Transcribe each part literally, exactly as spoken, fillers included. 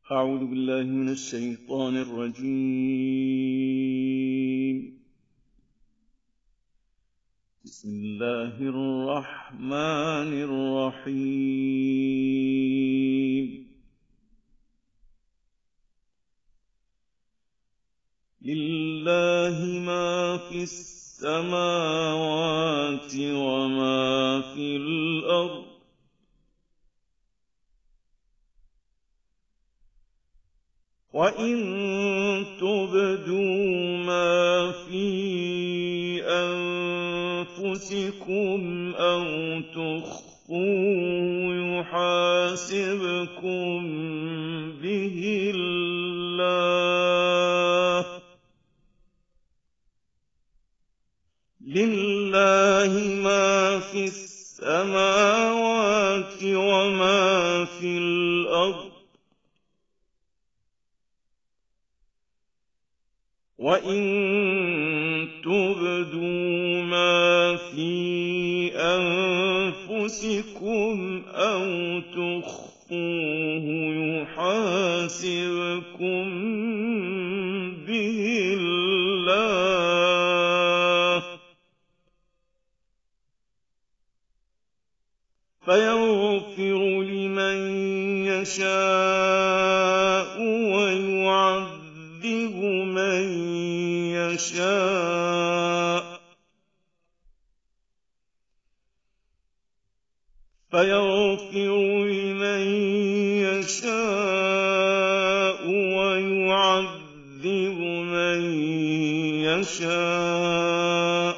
أعوذ بالله من الشيطان الرجيم. بسم الله الرحمن الرحيم. لله ما في السماوات وما في الأرض وَإِن تُبْدُوا مَا فِي أَنفُسِكُمْ أَوْ تُخْفُوهُ يُحَاسِبْكُم بِهِ اللَّهُ. لِلَّهِ مَا فِي السَّمَاوَاتِ وَمَا فِي الْأَرْضِ وَإِن تُبْدُوا مَا فِي أَنفُسِكُمْ أَوْ تُخْفُوهُ يُحَاسِبْكُم بِهِ اللَّهُ. فَيَغْفِرُ لِمَن يَشَاءُ وَيُعَذِّبُ مَن يَشَاءُ فَيَغْفِرُ لِمَن يَشَاءُ وَيُعَذِّبُ مَن يَشَاءُ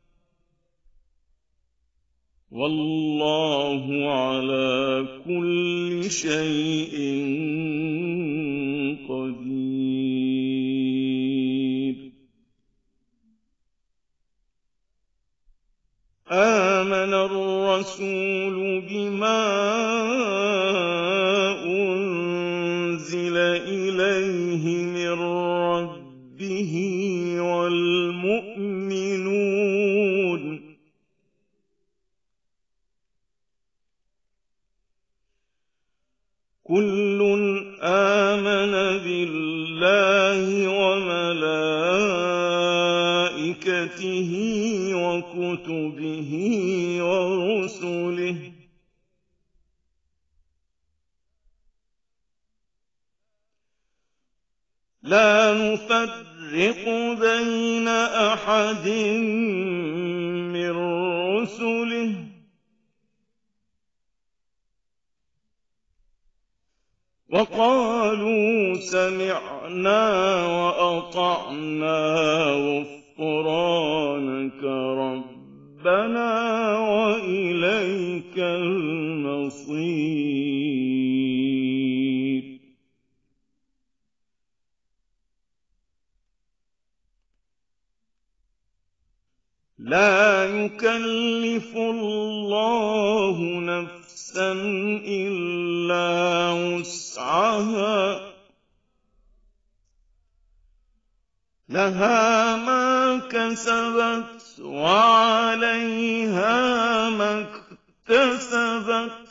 وَاللَّهُ عَلَىٰ كُلِّ شَيْءٍ قَدِيرٌ. آمَنَ الرَّسُولُ بِمَا أُنزِلَ إِلَيْهِ مِن رَّبِّهِ وَالْمُؤْمِنُونَ كُلٌّ آمَنَ بِاللَّهِ وَمَلَائِكَتِهِ وَكُتُبِهِ وَرُسُلِهِ لَا نُفَرِّقُ بَيْنَ أَحَدٍ مِّن رُّسُلِهِ وَقَالُوا سَمِعْنَا وَأَطَعْنَا غُفْرَانَكَ رَبَّنَا وَإِلَيْكَ الْمَصِيرُ. لَا يُكَلِّفُ اللَّهُ نَفْسًا إِلَّا وُسْعَهَا لَهَا مَا كَسَبَتْ وَعَلَيْهَا مَا اكْتَسَبَتْ.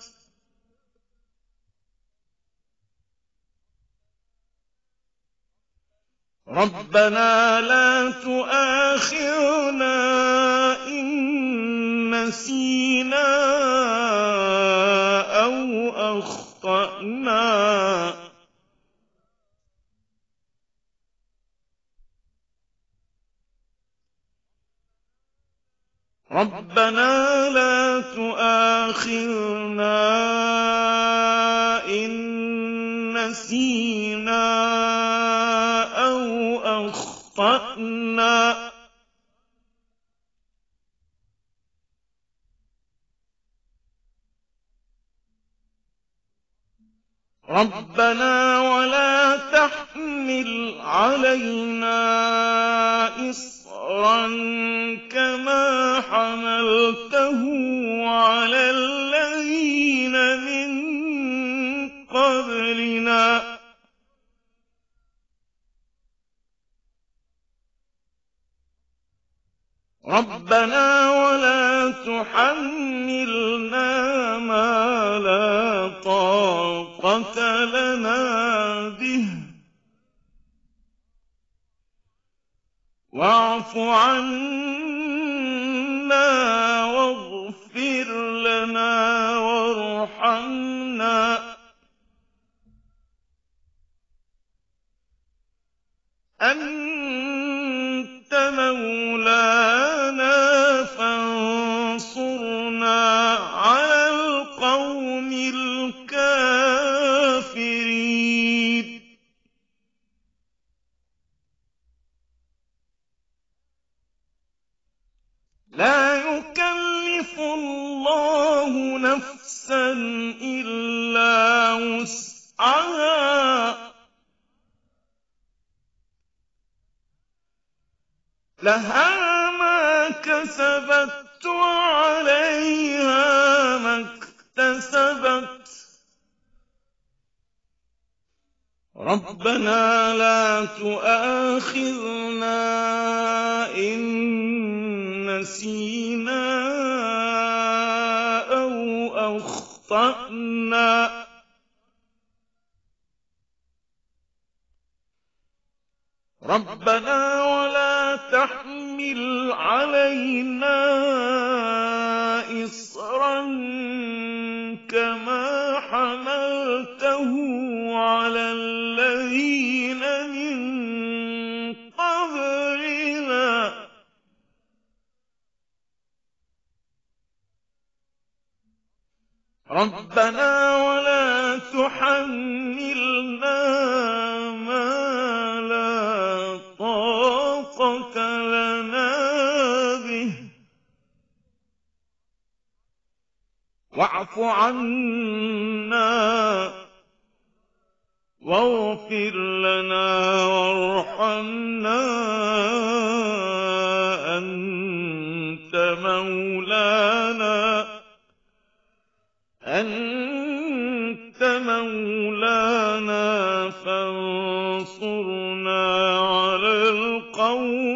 رَبَّنَا لَا تُؤَاخِذْنَا إِن نَّسِينَا أَوْ أَخْطَأْنَا. رَبَّنَا لَا تُؤَاخِذْنَا إِن نَّسِينَا أَوْ أَخْطَأْنَا. رَبَّنَا وَلَا تَحْمِلْ عَلَيْنَا إِصْرًا كَمَا حَمَلْتَهُ عَلَى الَّذِينَ مِن قَبْلِنَا. رَبَّنَا وَلَا تُحَمِّلْنَا مَا لَا طَاقَةَ لَنَا وَاعْفُ عَنَّا وَاغْفِرْ لَنَا وَارْحَمْنَا أَنتَ مَوْلَانَا فَانصُرْنَا عَلَى الْقَوْمِ الْكَافِرِينَ لَا يُكَلِّفُ اللَّهُ نَفْسًا إِلَّا وُسْعَهَا لَهَا مَا كَسَبَتْ وَعَلَيْهَا مَا اكْتَسَبَتْ رَبَّنَا لَا تُؤَاخِذْنَا إِن نَّسِينَا أَوْ أَخْطَأْنَا رَبَّنَا وَلَا تَحْمِلْ عَلَيْنَا إِصْرًا كَمَا حَمَلْتَهُ عَلَى الَّذِينَ مِن قَبْلِنَا رَبَّنَا وَلَا تُحَمِّلْنَا مَا لَا طَاقَةَ لَنَا بِهِ وَاعْفُ عَنَّا وَاغْفِرْ لَنَا وَارْحَمْنَا أَنتَ مَوْلَانَا أَنتَ مَوْلَانَا فَانصُرْنَا عَلَى الْقَوْمِ